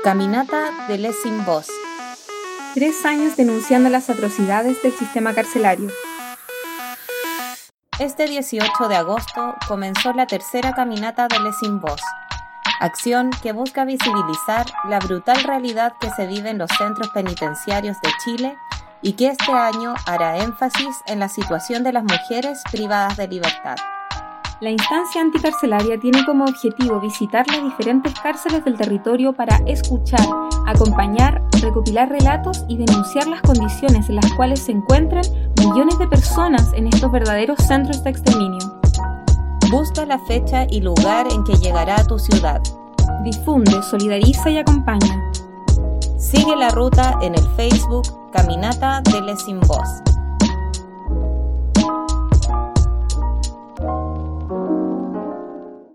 Caminata de Les Sin Voz. 3 años denunciando las atrocidades del sistema carcelario. Este 18 de agosto comenzó la tercera caminata de Les Sin Voz, acción que busca visibilizar la brutal realidad que se vive en los centros penitenciarios de Chile y que este año hará énfasis en la situación de las mujeres privadas de libertad. La instancia anticarcelaria tiene como objetivo visitar las diferentes cárceles del territorio para escuchar, acompañar, recopilar relatos y denunciar las condiciones en las cuales se encuentran millones de personas en estos verdaderos centros de exterminio. Busca la fecha y lugar en que llegará a tu ciudad. Difunde, solidariza y acompaña. Sigue la ruta en el Facebook Caminata de Les Sin Voz.